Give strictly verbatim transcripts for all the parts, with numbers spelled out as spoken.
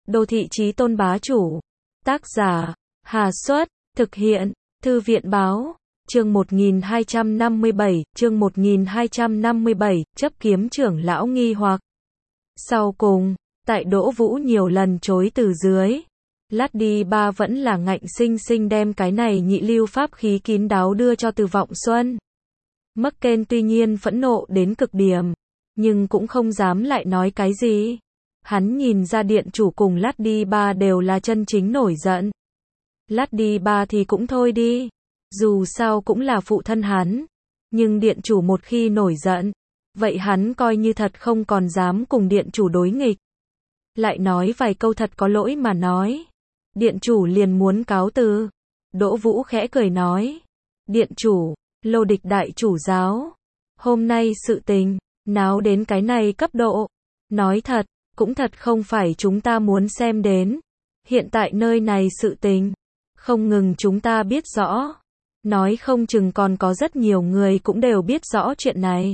Đô thị chí tôn bá chủ. Tác giả, Hà Xuất, thực hiện, Thư viện báo. Chương một nghìn hai trăm năm mươi bảy, chương một nghìn hai trăm năm mươi bảy, chấp kiếm trưởng lão nghi hoặc. Sau cùng, tại Đỗ Vũ nhiều lần chối từ dưới, lát đi ba vẫn là ngạnh sinh sinh đem cái này nhị lưu pháp khí kín đáo đưa cho Từ Vọng Xuân. Merkel tuy nhiên phẫn nộ đến cực điểm, nhưng cũng không dám lại nói cái gì. Hắn nhìn ra điện chủ cùng lát đi ba đều là chân chính nổi giận. Lát đi ba thì cũng thôi đi, dù sao cũng là phụ thân hắn, nhưng điện chủ một khi nổi giận, vậy hắn coi như thật không còn dám cùng điện chủ đối nghịch. Lại nói vài câu thật có lỗi mà nói, điện chủ liền muốn cáo từ. Đỗ Vũ khẽ cười nói, điện chủ, Lô Địch đại chủ giáo, hôm nay sự tình náo đến cái này cấp độ, nói thật, cũng thật không phải chúng ta muốn xem đến. Hiện tại nơi này sự tình, không ngừng chúng ta biết rõ, nói không chừng còn có rất nhiều người cũng đều biết rõ chuyện này.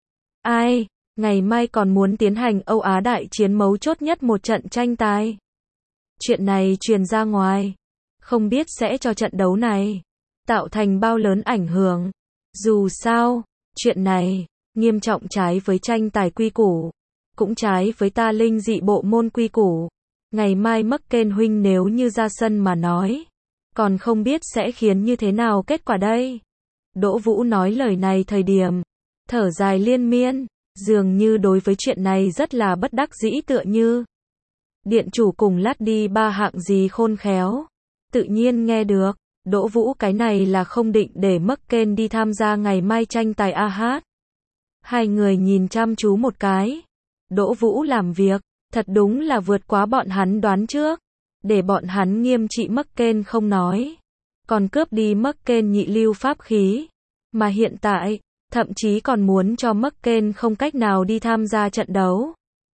Ai, ngày mai còn muốn tiến hành Âu Á đại chiến mấu chốt nhất một trận tranh tài. Chuyện này truyền ra ngoài, không biết sẽ cho trận đấu này tạo thành bao lớn ảnh hưởng. Dù sao, chuyện này nghiêm trọng trái với tranh tài quy củ, cũng trái với ta linh dị bộ môn quy củ. Ngày mai Merkel huynh nếu như ra sân mà nói, còn không biết sẽ khiến như thế nào kết quả đây. Đỗ Vũ nói lời này thời điểm, thở dài liên miên, dường như đối với chuyện này rất là bất đắc dĩ tựa như. Điện chủ cùng lát đi ba hạng gì khôn khéo, tự nhiên nghe được. Đỗ Vũ cái này là không định để Merkel đi tham gia ngày mai tranh tài a hát. Hai người nhìn chăm chú một cái. Đỗ Vũ làm việc, thật đúng là vượt quá bọn hắn đoán trước. Để bọn hắn nghiêm trị Merkel không nói, còn cướp đi Merkel nhị lưu pháp khí. Mà hiện tại, thậm chí còn muốn cho Merkel không cách nào đi tham gia trận đấu.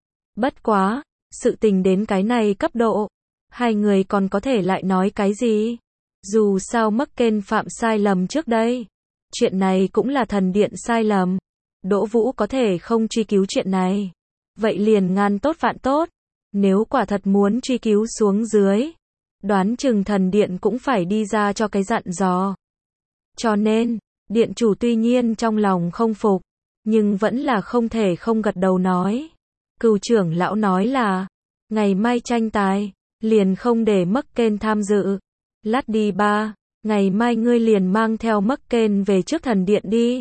Bất quá, sự tình đến cái này cấp độ, hai người còn có thể lại nói cái gì? Dù sao Merkel phạm sai lầm trước đây, chuyện này cũng là thần điện sai lầm. Đỗ Vũ có thể không truy cứu chuyện này, vậy liền ngàn tốt vạn tốt. Nếu quả thật muốn truy cứu xuống dưới, đoán chừng thần điện cũng phải đi ra cho cái dặn dò. Cho nên, điện chủ tuy nhiên trong lòng không phục, nhưng vẫn là không thể không gật đầu nói. Cừu trưởng lão nói là, ngày mai tranh tài, liền không để Merkel tham dự. Lát đi ba, ngày mai ngươi liền mang theo Merkel về trước thần điện đi.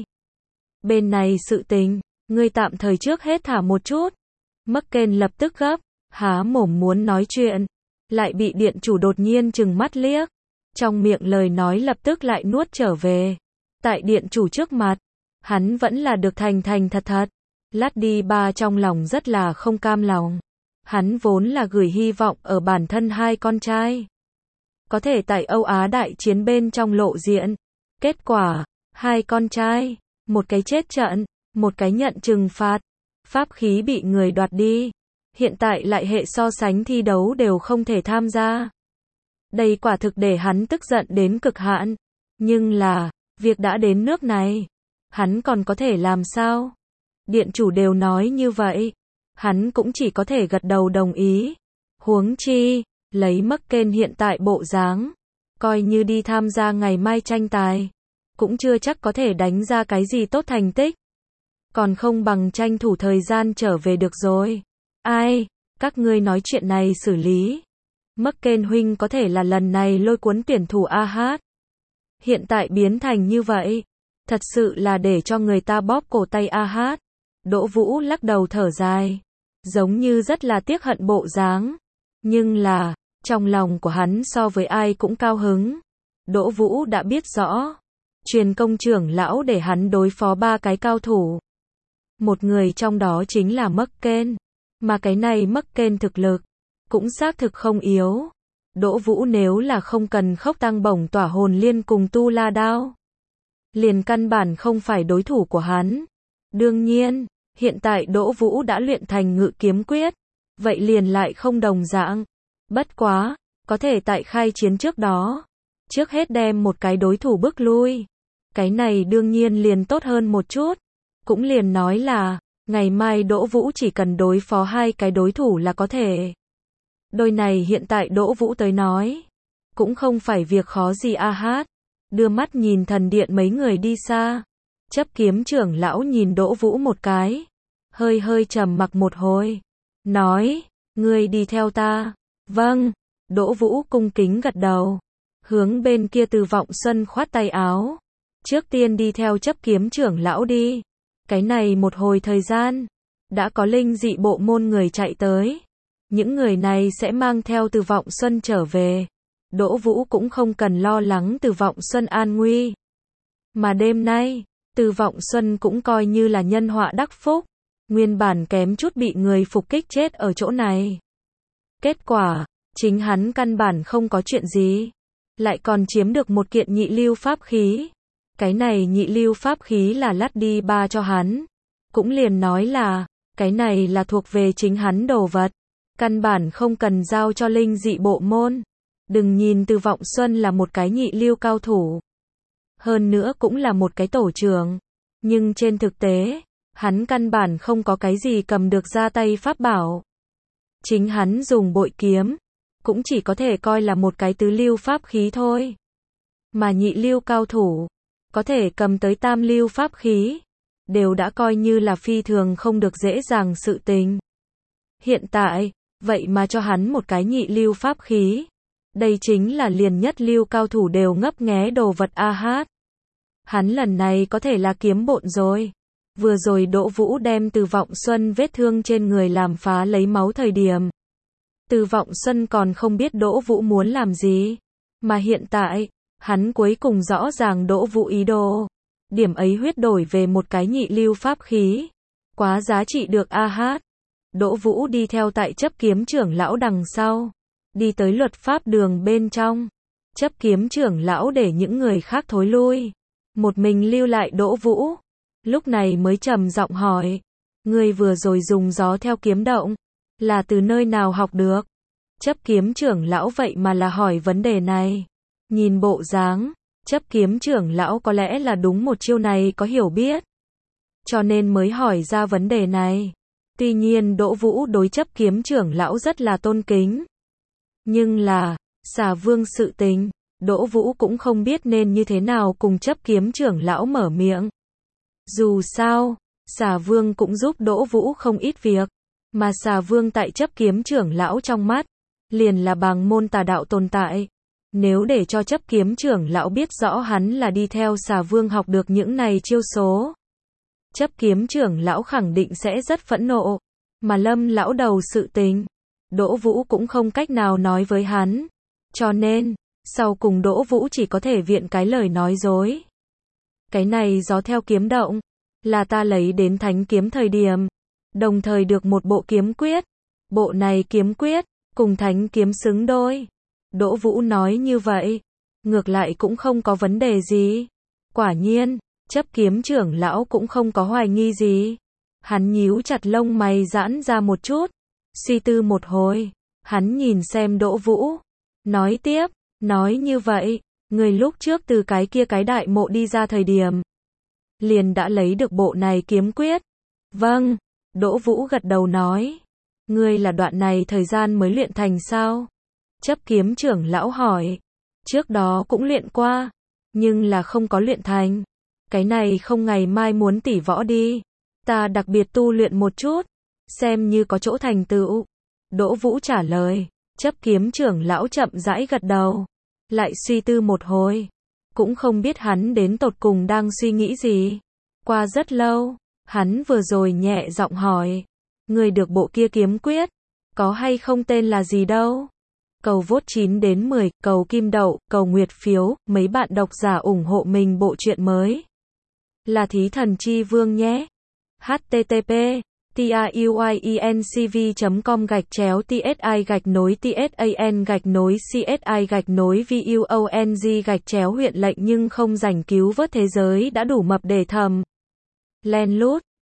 Bên này sự tình, ngươi tạm thời trước hết thả một chút. Merkel lập tức gấp, há mồm muốn nói chuyện, lại bị điện chủ đột nhiên trừng mắt liếc. Trong miệng lời nói lập tức lại nuốt trở về. Tại điện chủ trước mặt, hắn vẫn là được thành thành thật thật. Lát đi ba trong lòng rất là không cam lòng. Hắn vốn là gửi hy vọng ở bản thân hai con trai, có thể tại Âu Á đại chiến bên trong lộ diện. Kết quả, hai con trai, một cái chết trận, một cái nhận trừng phạt, pháp khí bị người đoạt đi. Hiện tại lại hệ so sánh thi đấu đều không thể tham gia. Đây quả thực để hắn tức giận đến cực hạn. Nhưng là, việc đã đến nước này, hắn còn có thể làm sao? Điện chủ đều nói như vậy, hắn cũng chỉ có thể gật đầu đồng ý. Huống chi, lấy Merkel hiện tại bộ dáng, coi như đi tham gia ngày mai tranh tài, cũng chưa chắc có thể đánh ra cái gì tốt thành tích. Còn không bằng tranh thủ thời gian trở về được rồi. Ai, các ngươi nói chuyện này xử lý. Merkel huynh có thể là lần này lôi cuốn tuyển thủ a hát. Hiện tại biến thành như vậy, thật sự là để cho người ta bóp cổ tay a hát. Đỗ Vũ lắc đầu thở dài, giống như rất là tiếc hận bộ dáng. Nhưng là, trong lòng của hắn so với ai cũng cao hứng. Đỗ Vũ đã biết rõ, truyền công trưởng lão để hắn đối phó ba cái cao thủ. Một người trong đó chính là Merkel. Mà cái này Merkel thực lực, cũng xác thực không yếu. Đỗ Vũ nếu là không cần khốc tăng bổng tỏa hồn liên cùng tu la đao, liền căn bản không phải đối thủ của hắn. Đương nhiên, hiện tại Đỗ Vũ đã luyện thành ngự kiếm quyết, vậy liền lại không đồng dạng. Bất quá, có thể tại khai chiến trước đó, trước hết đem một cái đối thủ bước lui. Cái này đương nhiên liền tốt hơn một chút. Cũng liền nói là, ngày mai Đỗ Vũ chỉ cần đối phó hai cái đối thủ là có thể. Đôi này hiện tại Đỗ Vũ tới nói, cũng không phải việc khó gì a hát. Đưa mắt nhìn thần điện mấy người đi xa. Chấp kiếm trưởng lão nhìn Đỗ Vũ một cái, hơi hơi trầm mặc một hồi, nói, ngươi đi theo ta. Vâng. Đỗ Vũ cung kính gật đầu, hướng bên kia Từ Vọng Xuân khoát tay áo. Trước tiên đi theo chấp kiếm trưởng lão đi. Cái này một hồi thời gian, đã có linh dị bộ môn người chạy tới. Những người này sẽ mang theo Từ Vọng Xuân trở về. Đỗ Vũ cũng không cần lo lắng Từ Vọng Xuân an nguy. Mà đêm nay, Từ Vọng Xuân cũng coi như là nhân họa đắc phúc. Nguyên bản kém chút bị người phục kích chết ở chỗ này. Kết quả, chính hắn căn bản không có chuyện gì. Lại còn chiếm được một kiện nhị lưu pháp khí. Cái này nhị lưu pháp khí là lắt đi ba cho hắn. Cũng liền nói là, cái này là thuộc về chính hắn đồ vật. Căn bản không cần giao cho linh dị bộ môn. Đừng nhìn Từ Vọng Xuân là một cái nhị lưu cao thủ. Hơn nữa cũng là một cái tổ trưởng. Nhưng trên thực tế, hắn căn bản không có cái gì cầm được ra tay pháp bảo. Chính hắn dùng bội kiếm, cũng chỉ có thể coi là một cái tứ lưu pháp khí thôi. Mà nhị lưu cao thủ, có thể cầm tới tam lưu pháp khí, đều đã coi như là phi thường không được dễ dàng sự tình. Hiện tại, vậy mà cho hắn một cái nhị lưu pháp khí. Đây chính là liền nhất lưu cao thủ đều ngấp nghé đồ vật a hát. Hắn lần này có thể là kiếm bộn rồi. Vừa rồi Đỗ Vũ đem Từ Vọng Xuân vết thương trên người làm phá lấy máu thời điểm. Từ Vọng Xuân còn không biết Đỗ Vũ muốn làm gì. Mà hiện tại, hắn cuối cùng rõ ràng Đỗ Vũ ý đồ. Điểm ấy huyết đổi về một cái nhị lưu pháp khí. Quá giá trị được a hát. Đỗ Vũ đi theo tại chấp kiếm trưởng lão đằng sau. Đi tới luật pháp đường bên trong. Chấp kiếm trưởng lão để những người khác thối lui. Một mình lưu lại Đỗ Vũ. Lúc này mới trầm giọng hỏi. Ngươi vừa rồi dùng gió theo kiếm động. Là từ nơi nào học được? Chấp kiếm trưởng lão vậy mà là hỏi vấn đề này. Nhìn bộ dáng, chấp kiếm trưởng lão có lẽ là đúng một chiêu này có hiểu biết. Cho nên mới hỏi ra vấn đề này. Tuy nhiên Đỗ Vũ đối chấp kiếm trưởng lão rất là tôn kính. Nhưng là, Xà Vương sự tình, Đỗ Vũ cũng không biết nên như thế nào cùng chấp kiếm trưởng lão mở miệng. Dù sao, Xà Vương cũng giúp Đỗ Vũ không ít việc. Mà Xà Vương tại chấp kiếm trưởng lão trong mắt, liền là bàng môn tà đạo tồn tại. Nếu để cho chấp kiếm trưởng lão biết rõ hắn là đi theo Xà Vương học được những này chiêu số, chấp kiếm trưởng lão khẳng định sẽ rất phẫn nộ. Mà Lâm lão đầu sự tình, Đỗ Vũ cũng không cách nào nói với hắn. Cho nên, sau cùng Đỗ Vũ chỉ có thể viện cái lời nói dối. Cái này gió theo kiếm động, là ta lấy đến thánh kiếm thời điểm. Đồng thời được một bộ kiếm quyết. Bộ này kiếm quyết, cùng thánh kiếm xứng đôi. Đỗ Vũ nói như vậy, ngược lại cũng không có vấn đề gì. Quả nhiên, chấp kiếm trưởng lão cũng không có hoài nghi gì. Hắn nhíu chặt lông mày giãn ra một chút. Suy tư một hồi, hắn nhìn xem Đỗ Vũ. Nói tiếp, nói như vậy, người lúc trước từ cái kia cái đại mộ đi ra thời điểm. Liền đã lấy được bộ này kiếm quyết. Vâng. Đỗ Vũ gật đầu nói. Ngươi là đoạn này thời gian mới luyện thành sao? Chấp kiếm trưởng lão hỏi. Trước đó cũng luyện qua, nhưng là không có luyện thành. Cái này không ngày mai muốn tỉ võ đi. Ta đặc biệt tu luyện một chút, xem như có chỗ thành tựu. Đỗ Vũ trả lời. Chấp kiếm trưởng lão chậm rãi gật đầu. Lại suy tư một hồi. Cũng không biết hắn đến tột cùng đang suy nghĩ gì. Qua rất lâu, hắn vừa rồi nhẹ giọng hỏi. Người được bộ kia kiếm quyết, có hay không tên là gì đâu? Cầu vote chín đến mười, cầu kim đậu, cầu nguyệt phiếu, mấy bạn độc giả ủng hộ mình bộ truyện mới. Là Thí Thần Chi Vương nhé. http tuyencv chấm com gạch chéo tsi gạch nối tsan gạch nối csi gạch nối vuong gạch chéo huyện lệnh nhưng không giành cứu vớt thế giới đã đủ mập để thầm. Len lút.